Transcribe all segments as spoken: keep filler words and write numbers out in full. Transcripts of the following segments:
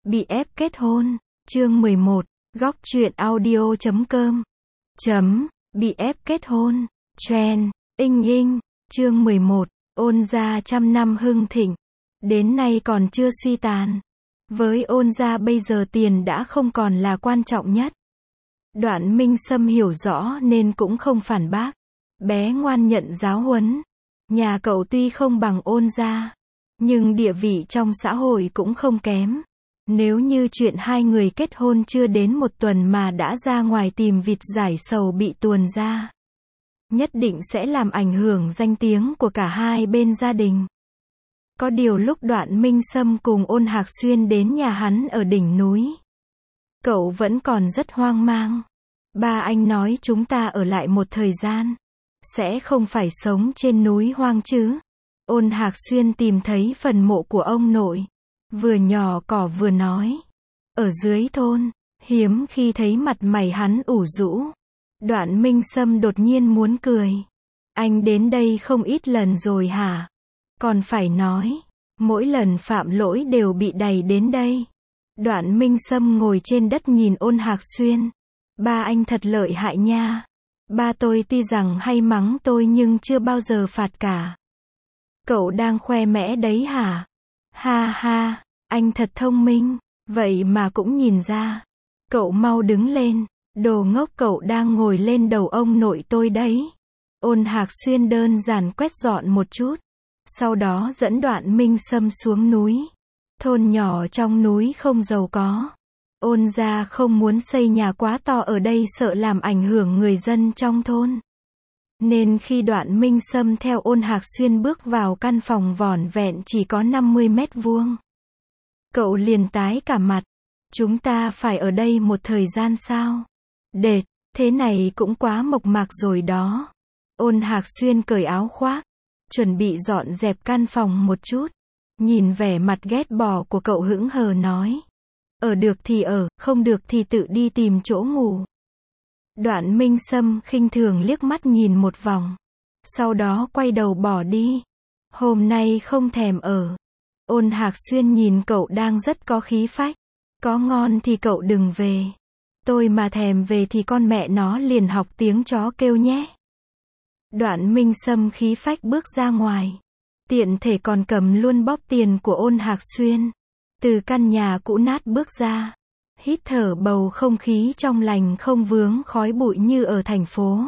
Bị ép kết hôn, chương mười một, góc truyện audio chấm com. Chấm, bị ép kết hôn, trend, inh inh, chương mười một, Ôn gia trăm năm hưng thịnh, đến nay còn chưa suy tàn. Với Ôn gia bây giờ tiền đã không còn là quan trọng nhất. Đoạn Minh Sâm hiểu rõ nên cũng không phản bác. Bé ngoan nhận giáo huấn. Nhà cậu tuy không bằng Ôn gia, nhưng địa vị trong xã hội cũng không kém. Nếu như chuyện hai người kết hôn chưa đến một tuần mà đã ra ngoài tìm vịt giải sầu bị tuồn ra, nhất định sẽ làm ảnh hưởng danh tiếng của cả hai bên gia đình. Có điều lúc Đoạn Minh Sâm cùng Ôn Hạc Xuyên đến nhà hắn ở đỉnh núi, cậu vẫn còn rất hoang mang. Ba anh nói chúng ta ở lại một thời gian, sẽ không phải sống trên núi hoang chứ. Ôn Hạc Xuyên tìm thấy phần mộ của ông nội, vừa nhỏ cỏ vừa nói. Ở dưới thôn, hiếm khi thấy mặt mày hắn ủ rũ. Đoạn Minh Sâm đột nhiên muốn cười. Anh đến đây không ít lần rồi hả? Còn phải nói, mỗi lần phạm lỗi đều bị đày đến đây. Đoạn Minh Sâm ngồi trên đất nhìn Ôn Hạc Xuyên. Ba anh thật lợi hại nha. Ba tôi tuy rằng hay mắng tôi nhưng chưa bao giờ phạt cả. Cậu đang khoe mẽ đấy hả? Ha ha, anh thật thông minh, vậy mà cũng nhìn ra. Cậu mau đứng lên, đồ ngốc, cậu đang ngồi lên đầu ông nội tôi đấy. Ôn Hạc Xuyên đơn giản quét dọn một chút, sau đó dẫn Đoạn Minh Sâm xuống núi. Thôn nhỏ trong núi không giàu có. Ôn gia không muốn xây nhà quá to ở đây sợ làm ảnh hưởng người dân trong thôn. Nên khi Đoạn Minh Sâm theo Ôn Hạc Xuyên bước vào căn phòng vỏn vẹn chỉ có năm mươi mét vuông, cậu liền tái cả mặt. Chúng ta phải ở đây một thời gian sao? Đệt, thế này cũng quá mộc mạc rồi đó. Ôn Hạc Xuyên cởi áo khoác, chuẩn bị dọn dẹp căn phòng một chút. Nhìn vẻ mặt ghét bỏ của cậu hững hờ nói. Ở được thì ở, không được thì tự đi tìm chỗ ngủ. Đoạn Minh Sâm khinh thường liếc mắt nhìn một vòng, sau đó quay đầu bỏ đi. Hôm nay không thèm ở. Ôn Hạc Xuyên nhìn cậu đang rất có khí phách. Có ngon thì cậu đừng về. Tôi mà thèm về thì con mẹ nó liền học tiếng chó kêu nhé. Đoạn Minh Sâm khí phách bước ra ngoài. Tiện thể còn cầm luôn bóp tiền của Ôn Hạc Xuyên. Từ căn nhà cũ nát bước ra, hít thở bầu không khí trong lành không vướng khói bụi như ở thành phố.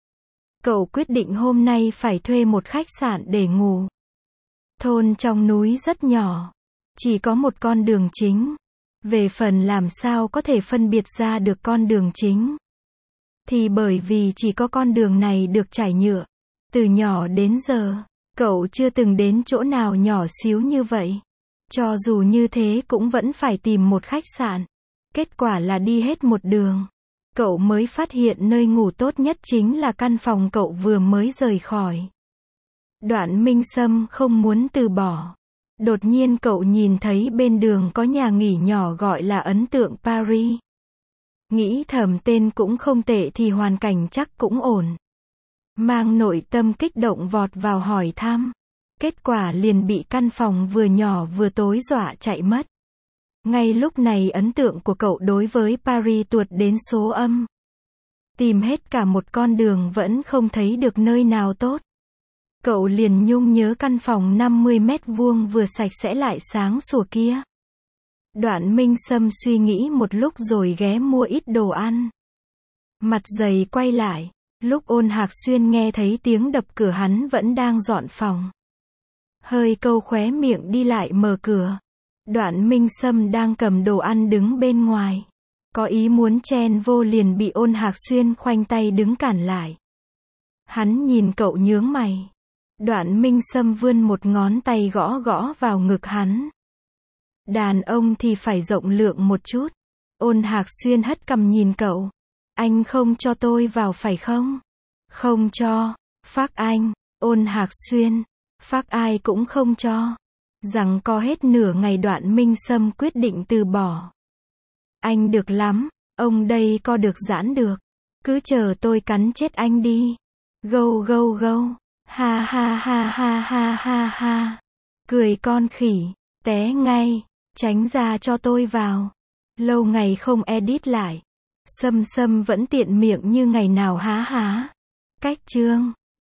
Cậu quyết định hôm nay phải thuê một khách sạn để ngủ. Thôn trong núi rất nhỏ, chỉ có một con đường chính. Về phần làm sao có thể phân biệt ra được con đường chính, thì bởi vì chỉ có con đường này được trải nhựa. Từ nhỏ đến giờ, cậu chưa từng đến chỗ nào nhỏ xíu như vậy. Cho dù như thế cũng vẫn phải tìm một khách sạn. Kết quả là đi hết một đường, cậu mới phát hiện nơi ngủ tốt nhất chính là căn phòng cậu vừa mới rời khỏi. Đoạn Minh Sâm không muốn từ bỏ. Đột nhiên cậu nhìn thấy bên đường có nhà nghỉ nhỏ gọi là Ấn Tượng Paris. Nghĩ thầm tên cũng không tệ thì hoàn cảnh chắc cũng ổn. Mang nội tâm kích động vọt vào hỏi thăm. Kết quả liền bị căn phòng vừa nhỏ vừa tối dọa chạy mất. Ngay lúc này ấn tượng của cậu đối với Paris tuột đến số âm. Tìm hết cả một con đường vẫn không thấy được nơi nào tốt. Cậu liền nhung nhớ căn phòng năm mươi mét vuông vừa sạch sẽ lại sáng sủa kia. Đoạn Minh Sâm suy nghĩ một lúc rồi ghé mua ít đồ ăn. Mặt dày quay lại, lúc Ôn Hạc Xuyên nghe thấy tiếng đập cửa hắn vẫn đang dọn phòng. Hơi câu khóe miệng đi lại mở cửa. Đoạn Minh Sâm đang cầm đồ ăn đứng bên ngoài. Có ý muốn chen vô liền bị Ôn Hạc Xuyên khoanh tay đứng cản lại. Hắn nhìn cậu nhướng mày. Đoạn Minh Sâm vươn một ngón tay gõ gõ vào ngực hắn. Đàn ông thì phải rộng lượng một chút. Ôn Hạc Xuyên hất cằm nhìn cậu. Anh không cho tôi vào phải không? Không cho. Phác anh. Ôn Hạc Xuyên. Phác ai cũng không cho. Rằng có hết nửa ngày Đoạn Minh Sâm quyết định từ bỏ. Anh được lắm. Ông đây co được giãn được. Cứ chờ tôi cắn chết anh đi. Gâu gâu gâu. Ha ha ha ha ha ha ha. Cười con khỉ. Té ngay. Tránh ra cho tôi vào. Lâu ngày không edit lại. Sâm Sâm vẫn tiện miệng như ngày nào há há. Cách chương